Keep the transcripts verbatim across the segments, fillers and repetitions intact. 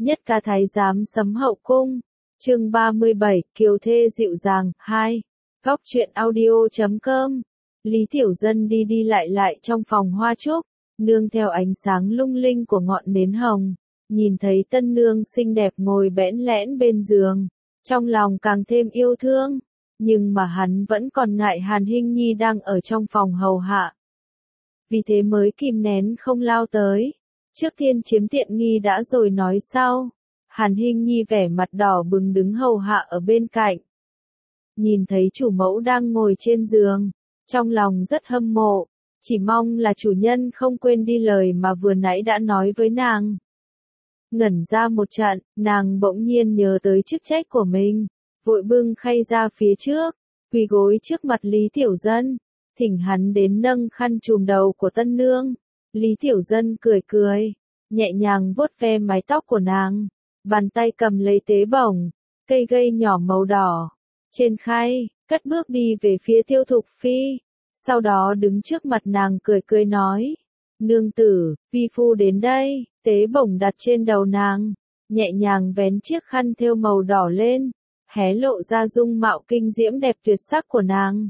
Nhất ca thái giám sấm hậu cung. Chương ba mươi bảy, kiều thê dịu dàng, hai. Góc truyện audio chấm com. Lý Tiểu Dân đi đi lại lại trong phòng hoa trúc, nương theo ánh sáng lung linh của ngọn nến hồng, nhìn thấy tân nương xinh đẹp ngồi bẽn lẽn bên giường, trong lòng càng thêm yêu thương, nhưng mà hắn vẫn còn ngại Hàn Hinh Nhi đang ở trong phòng hầu hạ. Vì thế mới kìm nén không lao tới. Trước tiên chiếm tiện nghi đã rồi nói sau. Hàn Hinh Nhi vẻ mặt đỏ bừng đứng hầu hạ ở bên cạnh. Nhìn thấy chủ mẫu đang ngồi trên giường, trong lòng rất hâm mộ, chỉ mong là chủ nhân không quên đi lời mà vừa nãy đã nói với nàng. Ngẩn ra một trận, nàng bỗng nhiên nhớ tới chức trách của mình, vội bưng khay ra phía trước, quỳ gối trước mặt Lý Tiểu Dân, thỉnh hắn đến nâng khăn trùm đầu của tân nương. Lý Tiểu Dân cười cười, nhẹ nhàng vuốt ve mái tóc của nàng, bàn tay cầm lấy tế bổng, cây gây nhỏ màu đỏ, trên khay, cất bước đi về phía Tiêu Thục Phi, sau đó đứng trước mặt nàng cười cười nói, nương tử, vi phu đến đây, tế bổng đặt trên đầu nàng, nhẹ nhàng vén chiếc khăn thêu màu đỏ lên, hé lộ ra dung mạo kinh diễm đẹp tuyệt sắc của nàng.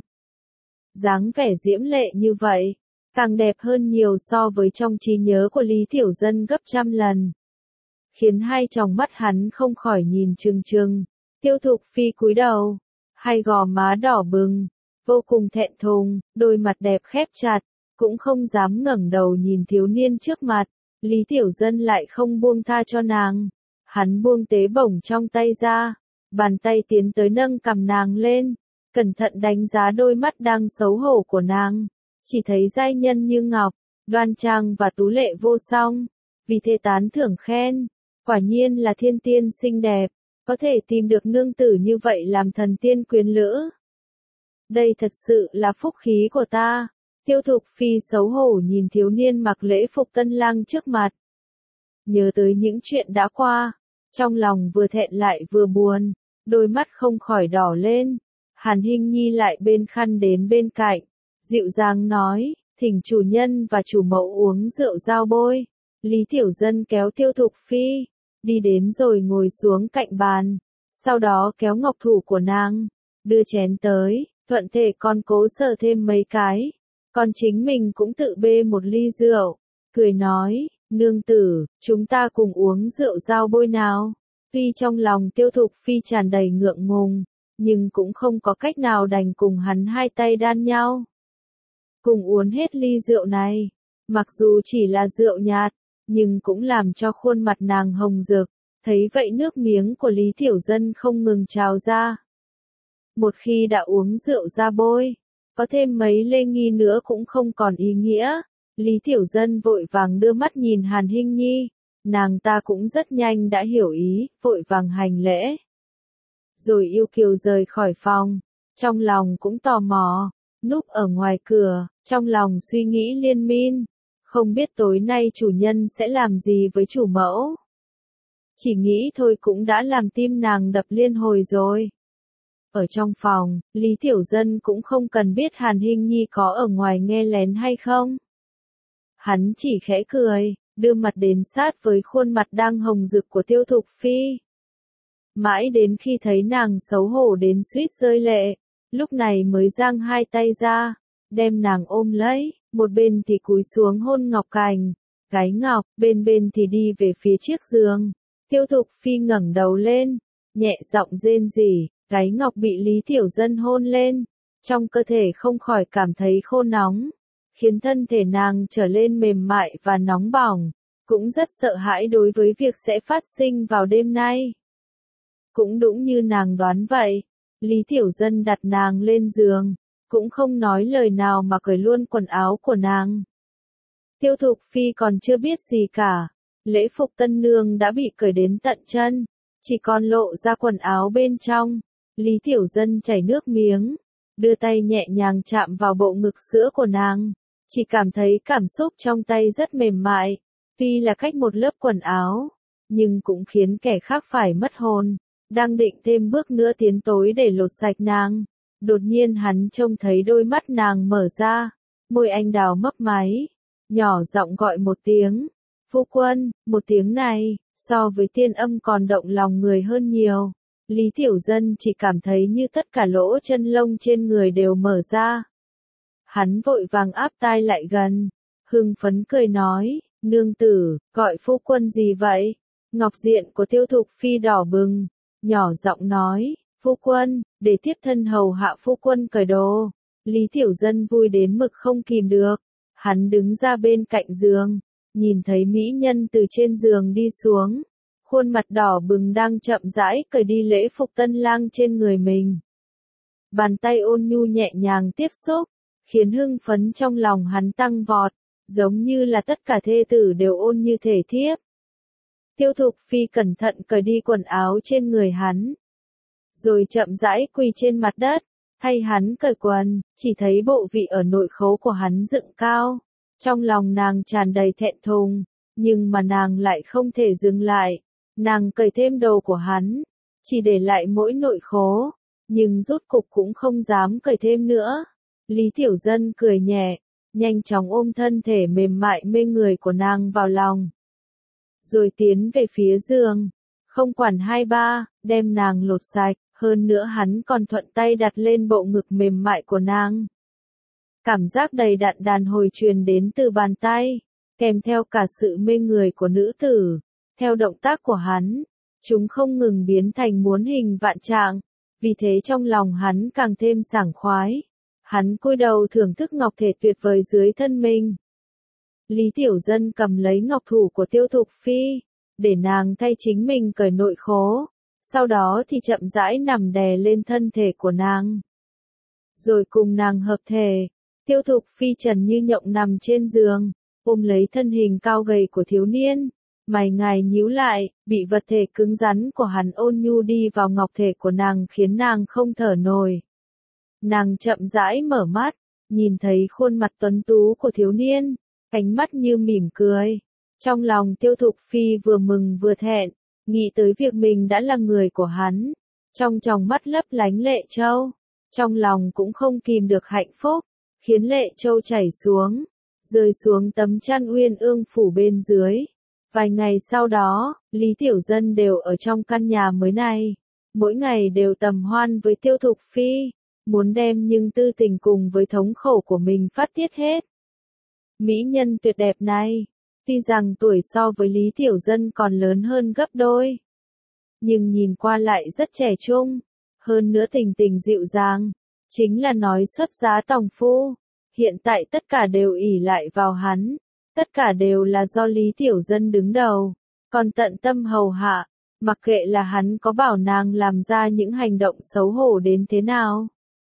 Dáng vẻ diễm lệ như vậy, càng đẹp hơn nhiều so với trong trí nhớ của Lý Tiểu Dân gấp trăm lần. Khiến hai tròng mắt hắn không khỏi nhìn trừng trừng. Tiêu Thục Phi cúi đầu, hai gò má đỏ bừng, vô cùng thẹn thùng, đôi mặt đẹp khép chặt, cũng không dám ngẩng đầu nhìn thiếu niên trước mặt. Lý Tiểu Dân lại không buông tha cho nàng. Hắn buông tế bổng trong tay ra, bàn tay tiến tới nâng cằm nàng lên, cẩn thận đánh giá đôi mắt đang xấu hổ của nàng. Chỉ thấy giai nhân như ngọc, đoan trang và tú lệ vô song, vì thế tán thưởng khen, quả nhiên là thiên tiên xinh đẹp, có thể tìm được nương tử như vậy làm thần tiên quyến lữ. Đây thật sự là phúc khí của ta. Tiêu Thục Phi xấu hổ nhìn thiếu niên mặc lễ phục tân lang trước mặt. Nhớ tới những chuyện đã qua, trong lòng vừa thẹn lại vừa buồn, đôi mắt không khỏi đỏ lên. Hàn Hinh Nhi lại bên khăn đến bên cạnh, dịu dàng nói, thỉnh chủ nhân và chủ mẫu uống rượu giao bôi. Lý Tiểu Dân kéo Tiêu Thục Phi, đi đến rồi ngồi xuống cạnh bàn, sau đó kéo ngọc thủ của nàng, đưa chén tới, thuận thể con cố sờ thêm mấy cái, còn chính mình cũng tự bê một ly rượu, cười nói, nương tử, chúng ta cùng uống rượu giao bôi nào. Tuy trong lòng Tiêu Thục Phi tràn đầy ngượng ngùng, nhưng cũng không có cách nào đành cùng hắn hai tay đan nhau. Cùng uống hết ly rượu này, mặc dù chỉ là rượu nhạt, nhưng cũng làm cho khuôn mặt nàng hồng rực, thấy vậy nước miếng của Lý Tiểu Dân không ngừng trào ra. Một khi đã uống rượu ra bôi, có thêm mấy lê nghi nữa cũng không còn ý nghĩa. Lý Tiểu Dân vội vàng đưa mắt nhìn Hàn Hinh Nhi, nàng ta cũng rất nhanh đã hiểu ý, vội vàng hành lễ. Rồi yêu kiều rời khỏi phòng, trong lòng cũng tò mò, núp ở ngoài cửa, trong lòng suy nghĩ liên miên, không biết tối nay chủ nhân sẽ làm gì với chủ mẫu. Chỉ nghĩ thôi cũng đã làm tim nàng đập liên hồi rồi. Ở trong phòng, Lý Tiểu Dân cũng không cần biết Hàn Hinh Nhi có ở ngoài nghe lén hay không. Hắn chỉ khẽ cười, đưa mặt đến sát với khuôn mặt đang hồng rực của Tiêu Thục Phi. Mãi đến khi thấy nàng xấu hổ đến suýt rơi lệ, lúc này mới giang hai tay ra, đem nàng ôm lấy, một bên thì cúi xuống hôn ngọc cành, gái ngọc, bên bên thì đi về phía chiếc giường. Tiêu Thục Phi ngẩng đầu lên, nhẹ giọng rên rỉ, gái ngọc bị Lý Tiểu Dân hôn lên, trong cơ thể không khỏi cảm thấy khô nóng, khiến thân thể nàng trở lên mềm mại và nóng bỏng, cũng rất sợ hãi đối với việc sẽ phát sinh vào đêm nay. Cũng đúng như nàng đoán vậy, Lý Tiểu Dân đặt nàng lên giường, cũng không nói lời nào mà cởi luôn quần áo của nàng. Tiêu Thục Phi còn chưa biết gì cả, lễ phục tân nương đã bị cởi đến tận chân, chỉ còn lộ ra quần áo bên trong. Lý Tiểu Dân chảy nước miếng, đưa tay nhẹ nhàng chạm vào bộ ngực sữa của nàng, chỉ cảm thấy cảm xúc trong tay rất mềm mại, tuy là cách một lớp quần áo, nhưng cũng khiến kẻ khác phải mất hồn. Đang định thêm bước nữa tiến tối để lột sạch nàng, đột nhiên hắn trông thấy đôi mắt nàng mở ra, môi anh đào mấp máy, nhỏ giọng gọi một tiếng, phu quân. Một tiếng này, so với Tiên Âm còn động lòng người hơn nhiều. Lý Tiểu Dân chỉ cảm thấy như tất cả lỗ chân lông trên người đều mở ra. Hắn vội vàng áp tai lại gần, hưng phấn cười nói, nương tử, gọi phu quân gì vậy? Ngọc diện của Tiêu Thục Phi đỏ bừng, nhỏ giọng nói, phu quân, để tiếp thân hầu hạ phu quân cởi đồ. Lý Tiểu Dân vui đến mực không kìm được, hắn đứng ra bên cạnh giường, nhìn thấy mỹ nhân từ trên giường đi xuống, khuôn mặt đỏ bừng đang chậm rãi cởi đi lễ phục tân lang trên người mình. Bàn tay ôn nhu nhẹ nhàng tiếp xúc, khiến hưng phấn trong lòng hắn tăng vọt, giống như là tất cả thê tử đều ôn như thể thiếp. Tiêu Thục Phi cẩn thận cởi đi quần áo trên người hắn, rồi chậm rãi quỳ trên mặt đất, thay hắn cởi quần, chỉ thấy bộ vị ở nội khấu của hắn dựng cao. Trong lòng nàng tràn đầy thẹn thùng, nhưng mà nàng lại không thể dừng lại. Nàng cởi thêm đồ của hắn, chỉ để lại mỗi nội khố, nhưng rốt cục cũng không dám cởi thêm nữa. Lý Tiểu Dân cười nhẹ, nhanh chóng ôm thân thể mềm mại mê người của nàng vào lòng, rồi tiến về phía giường, không quản hai ba, đem nàng lột sạch, hơn nữa hắn còn thuận tay đặt lên bộ ngực mềm mại của nàng. Cảm giác đầy đặn đàn hồi truyền đến từ bàn tay, kèm theo cả sự mê người của nữ tử. Theo động tác của hắn, chúng không ngừng biến thành muôn hình vạn trạng, vì thế trong lòng hắn càng thêm sảng khoái. Hắn cúi đầu thưởng thức ngọc thể tuyệt vời dưới thân mình. Lý Tiểu Dân cầm lấy ngọc thủ của Tiêu Thục Phi, để nàng thay chính mình cởi nội khố, sau đó thì chậm rãi nằm đè lên thân thể của nàng. Rồi cùng nàng hợp thể, Tiêu Thục Phi trần như nhộng nằm trên giường, ôm lấy thân hình cao gầy của thiếu niên. Mày ngài nhíu lại, bị vật thể cứng rắn của hắn ôn nhu đi vào ngọc thể của nàng khiến nàng không thở nổi. Nàng chậm rãi mở mắt, nhìn thấy khuôn mặt tuấn tú của thiếu niên, ánh mắt như mỉm cười. Trong lòng Tiêu Thục Phi vừa mừng vừa thẹn, nghĩ tới việc mình đã là người của hắn. Trong tròng mắt lấp lánh lệ châu, trong lòng cũng không kìm được hạnh phúc, khiến lệ châu chảy xuống, rơi xuống tấm chăn uyên ương phủ bên dưới. Vài ngày sau đó, Lý Tiểu Dân đều ở trong căn nhà mới này, mỗi ngày đều tầm hoan với Tiêu Thục Phi, muốn đem những tư tình cùng với thống khổ của mình phát tiết hết. Mỹ nhân tuyệt đẹp này, tuy rằng tuổi so với Lý Tiểu Dân còn lớn hơn gấp đôi, nhưng nhìn qua lại rất trẻ trung, hơn nữa tình tình dịu dàng, chính là nói xuất giá tòng phu. Hiện tại tất cả đều ỷ lại vào hắn. Tất cả đều là do Lý Tiểu Dân đứng đầu, còn tận tâm hầu hạ, mặc kệ là hắn có bảo nàng làm ra những hành động xấu hổ đến thế nào.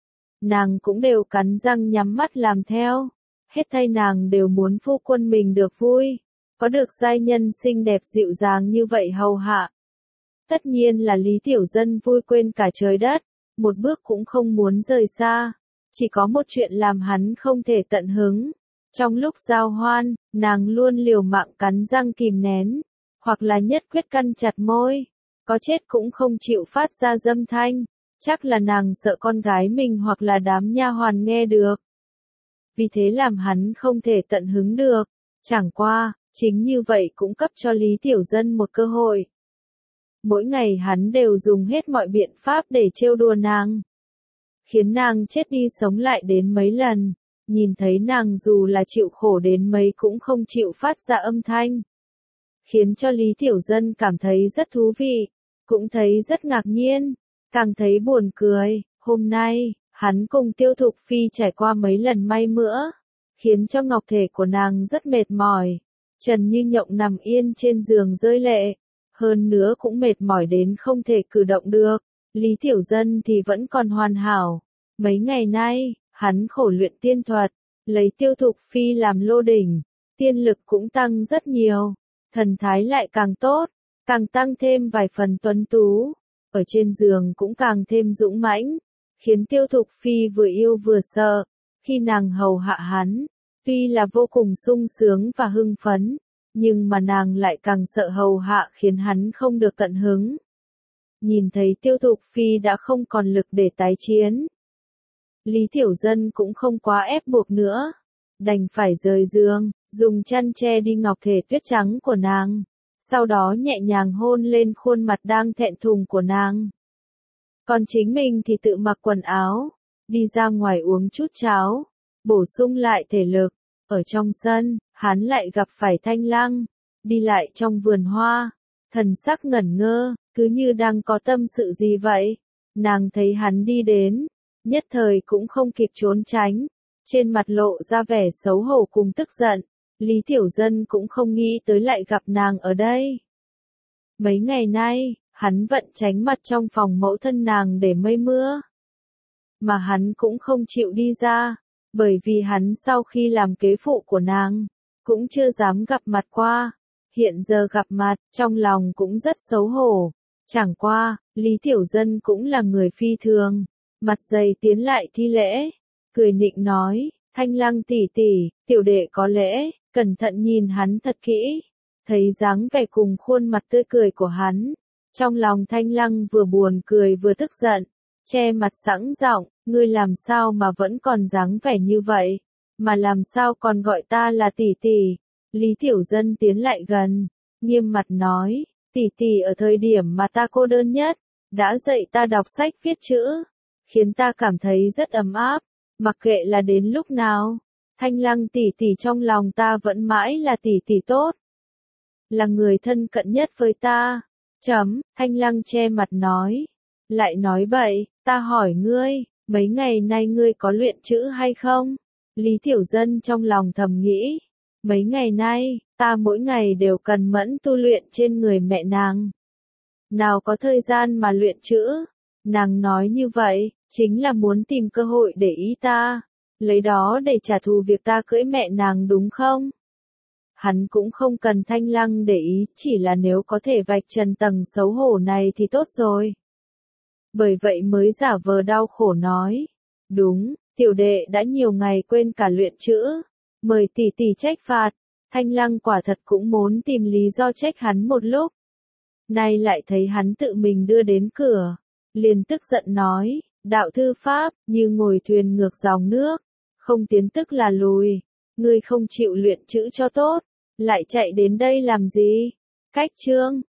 Nàng cũng đều cắn răng nhắm mắt làm theo, hết thảy nàng đều muốn phu quân mình được vui, có được giai nhân xinh đẹp dịu dàng như vậy hầu hạ. Tất nhiên là Lý Tiểu Dân vui quên cả trời đất, một bước cũng không muốn rời xa, chỉ có một chuyện làm hắn không thể tận hứng. Trong lúc giao hoan, nàng luôn liều mạng cắn răng kìm nén, hoặc là nhất quyết căn chặt môi, có chết cũng không chịu phát ra dâm thanh, chắc là nàng sợ con gái mình hoặc là đám nha hoàn nghe được. Vì thế làm hắn không thể tận hứng được, chẳng qua, chính như vậy cũng cấp cho Lý Tiểu Dân một cơ hội. Mỗi ngày hắn đều dùng hết mọi biện pháp để trêu đùa nàng, khiến nàng chết đi sống lại đến mấy lần. Nhìn thấy nàng dù là chịu khổ đến mấy cũng không chịu phát ra âm thanh, khiến cho Lý Tiểu Dân cảm thấy rất thú vị, cũng thấy rất ngạc nhiên, càng thấy buồn cười. Hôm nay, hắn cùng Tiêu Thục Phi trải qua mấy lần may mữa, khiến cho ngọc thể của nàng rất mệt mỏi, trần như nhộng nằm yên trên giường rơi lệ, hơn nữa cũng mệt mỏi đến không thể cử động được. Lý Tiểu Dân thì vẫn còn hoàn hảo, mấy ngày nay hắn khổ luyện tiên thuật, lấy Tiêu Thục Phi làm lô đỉnh, tiên lực cũng tăng rất nhiều, thần thái lại càng tốt, càng tăng thêm vài phần tuấn tú, ở trên giường cũng càng thêm dũng mãnh, khiến Tiêu Thục Phi vừa yêu vừa sợ. Khi nàng hầu hạ hắn, tuy là vô cùng sung sướng và hưng phấn, nhưng mà nàng lại càng sợ hầu hạ khiến hắn không được tận hứng. Nhìn thấy Tiêu Thục Phi đã không còn lực để tái chiến, Lý Tiểu Dân cũng không quá ép buộc nữa, đành phải rời giường, dùng chăn che đi ngọc thể tuyết trắng của nàng. sau đó nhẹ nhàng hôn lên khuôn mặt đang thẹn thùng của nàng. Còn chính mình thì tự mặc quần áo, đi ra ngoài uống chút cháo, bổ sung lại thể lực. Ở trong sân, hắn lại gặp phải Thanh Lăng, đi lại trong vườn hoa, thần sắc ngẩn ngơ, cứ như đang có tâm sự gì vậy. Nàng thấy hắn đi đến, nhất thời cũng không kịp trốn tránh, trên mặt lộ ra vẻ xấu hổ cùng tức giận. Lý Tiểu Dân cũng không nghĩ tới lại gặp nàng ở đây. Mấy ngày nay, hắn vẫn tránh mặt trong phòng mẫu thân nàng để mây mưa. Mà hắn cũng không chịu đi ra, bởi vì hắn sau khi làm kế phụ của nàng, cũng chưa dám gặp mặt qua. Hiện giờ gặp mặt, trong lòng cũng rất xấu hổ. Chẳng qua, Lý Tiểu Dân cũng là người phi thường, mặt dày tiến lại thi lễ, cười nịnh nói, Thanh Lăng tỷ tỷ, tiểu đệ có lễ, cẩn thận nhìn hắn thật kỹ, thấy dáng vẻ cùng khuôn mặt tươi cười của hắn, trong lòng Thanh Lăng vừa buồn cười vừa tức giận, che mặt sẵn giọng, ngươi làm sao mà vẫn còn dáng vẻ như vậy, mà làm sao còn gọi ta là tỷ tỷ. Lý Tiểu Dân tiến lại gần, nghiêm mặt nói, tỷ tỷ ở thời điểm mà ta cô đơn nhất, đã dạy ta đọc sách viết chữ, khiến ta cảm thấy rất ấm áp, mặc kệ là đến lúc nào, Thanh Lăng tỷ tỷ trong lòng ta vẫn mãi là tỷ tỷ tốt, là người thân cận nhất với ta. Chấm, Thanh Lăng che mặt nói, lại nói bậy, ta hỏi ngươi, mấy ngày nay ngươi có luyện chữ hay không? Lý Tiểu Dân trong lòng thầm nghĩ, mấy ngày nay, ta mỗi ngày đều cần mẫn tu luyện trên người mẹ nàng. Nào có thời gian mà luyện chữ, nàng nói như vậy, chính là muốn tìm cơ hội để ý ta, lấy đó để trả thù việc ta cưỡi mẹ nàng đúng không? Hắn cũng không cần Thanh Lăng để ý, chỉ là nếu có thể vạch trần tầng xấu hổ này thì tốt rồi. Bởi vậy mới giả vờ đau khổ nói, đúng, tiểu đệ đã nhiều ngày quên cả luyện chữ, mời tỷ tỷ trách phạt. Thanh Lăng quả thật cũng muốn tìm lý do trách hắn một lúc. Nay lại thấy hắn tự mình đưa đến cửa, liền tức giận nói, đạo thư pháp, như ngồi thuyền ngược dòng nước, không tiến tức là lùi, ngươi không chịu luyện chữ cho tốt, lại chạy đến đây làm gì? Cách chương